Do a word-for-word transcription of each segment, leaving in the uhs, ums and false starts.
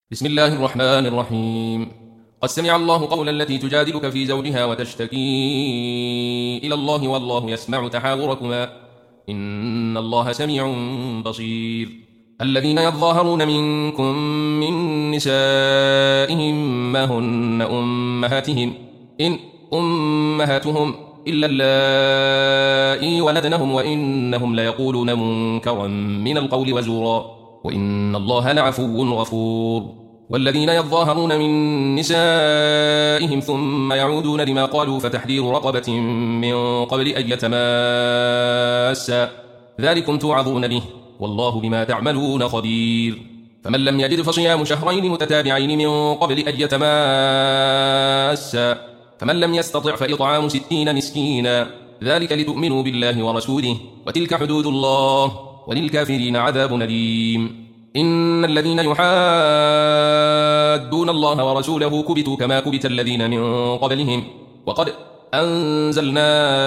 بسم الله الرحمن الرحيم. قد سمع الله قول التي تجادلك في زوجها وتشتكي إلى الله والله يسمع تحاوركما إن الله سميع بصير. الذين يظاهرون منكم من نسائهم ما هن أمهاتهم إن أمهاتهم إلا اللائي ولدنهم وإنهم ليقولون منكرا من القول وزورا وإن الله لعفو غفور. والذين يظاهرون من نسائهم ثم يعودون لما قالوا فتحرير رقبة من قبل أن يتماسا ذلكم توعظون به والله بما تعملون خبير. فمن لم يجد فصيام شهرين متتابعين من قبل أن يتماسا فمن لم يستطع فإطعام ستين مسكينا ذلك لتؤمنوا بالله ورسوله وتلك حدود الله وللكافرين عذاب أليم. إن الذين يحادون الله ورسوله كبتوا كما كبت الذين من قبلهم وقد أنزلنا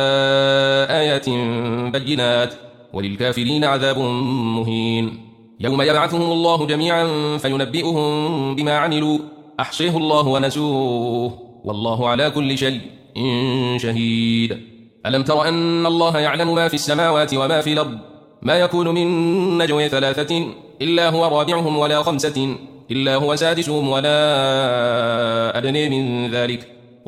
آيات بينات وللكافرين عذاب مهين. يوم يبعثهم الله جميعا فينبئهم بما عملوا أحصيه الله ونسوه والله على كل شيء شهيد. ألم تر أن الله يعلم ما في السماوات وما في الأرض ما يكون من نجوى ثلاثة إلا هو رابعهم ولا خمسة إلا هو سادسهم ولا أدنى من ذلك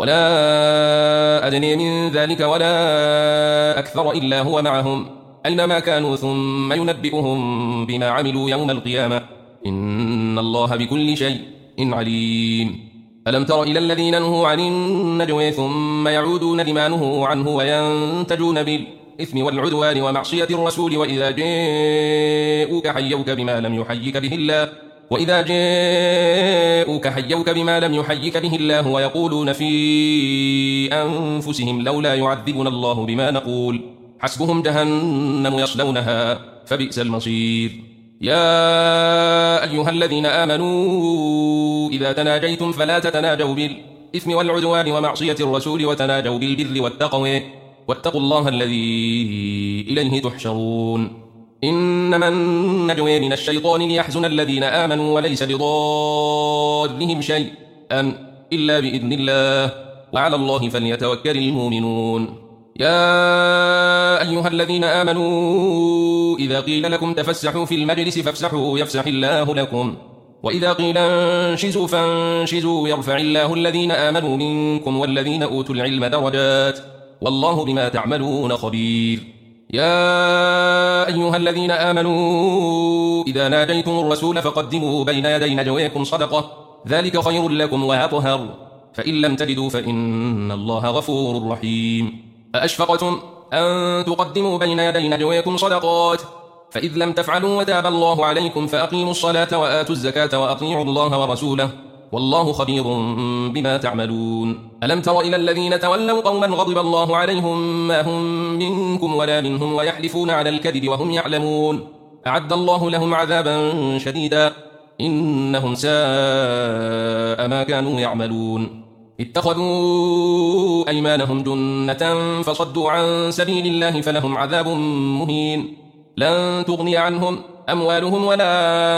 ولا أدنى من ذلك ولا أكثر إلا هو معهم أينما كانوا ثم ينبئهم بما عملوا يوم القيامة إن الله بكل شيء عليم. ألم تر إلى الذين نهوا عن النجوى ثم يعودون لما نهوا عنه وينتجون بالإثم والعدوان ومعصية الرسول وإذا جاءوك حيوك بما لم يحيك به الله وإذا جاءوك حيوك بما لم يحيك به الله ويقولون في أنفسهم لولا يعذبنا الله بما نقول حسبهم جهنم يصلونها فبئس المصير. يا أيها الذين آمنوا إذا تناجيتم فلا تتناجوا بالإثم والعدوان ومعصية الرسول وتناجوا بالبر والتقوى واتقوا الله الذي إليه تحشرون. إنما النجوى من الشيطان ليحزن الذين آمنوا وليس بضارهم شيئا إلا بإذن الله وعلى الله فليتوكل المؤمنون. يا أيها الذين آمنوا إذا قيل لكم تفسحوا في المجلس فافسحوا يفسح الله لكم وإذا قيل انشزوا فانشزوا يرفع الله الذين آمنوا منكم والذين أوتوا العلم درجات والله بما تعملون خبير. يا أيها الذين آمنوا إذا ناجيتم الرسول فقدموا بين يدي نجويكم صدقة ذلك خير لكم وأطهر فإن لم تجدوا فإن الله غفور رحيم. أأشفقتم أن تقدموا بين يدي نجويكم صدقات فإذ لم تفعلوا وتاب الله عليكم فأقيموا الصلاة وآتوا الزكاة وأطيعوا الله ورسوله والله خبير بما تعملون. ألم تر إلى الذين تولوا قوما غضب الله عليهم ما هم منكم ولا منهم ويحلفون على الكذب وهم يعلمون أعد الله لهم عذابا شديدا إنهم ساء ما كانوا يعملون. اتخذوا أيمانهم جنة فصدوا عن سبيل الله فلهم عذاب مهين. لن تغني عنهم أموالهم ولا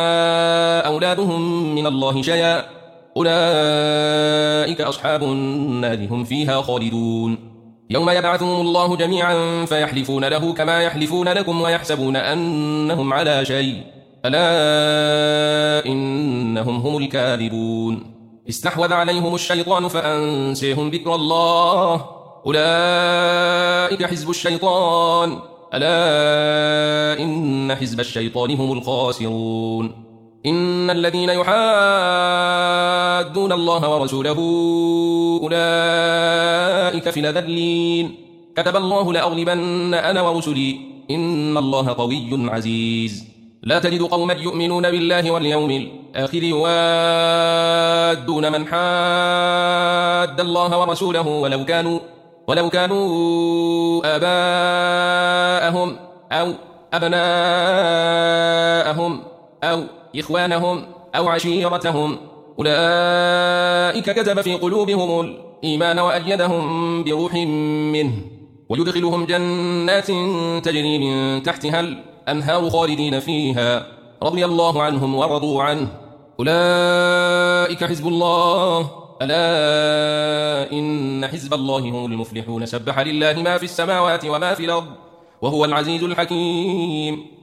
أولادهم من الله شيئا أولئك أصحاب النار هم فيها خالدون. يوم يبعثهم الله جميعا فيحلفون له كما يحلفون لكم ويحسبون أنهم على شيء ألا إنهم هم الكاذبون. استحوذ عليهم الشيطان فأنسيهم ذكر الله أولئك حزب الشيطان ألا إن حزب الشيطان هم الخاسرون. إن الذين يحادون الله ورسوله أولئك في الأذلين كتب الله لأغلبن أنا ورسلي إن الله قوي عزيز. لا تجد قوما يؤمنون بالله واليوم الآخر يوادون من حاد الله ورسوله ولو كانوا ولو كانوا آباءهم أو أبناءهم أو إخوانهم أو عشيرتهم أولئك كتب في قلوبهم الإيمان وأيدهم بروح منه ويدخلهم جنات تجري من تحتها الأنهار خالدين فيها رضي الله عنهم ورضوا عنه أولئك أولئك حزب الله ألا إن حزب الله هم المفلحون سبح لله ما في السماوات وما في الأرض وهو العزيز الحكيم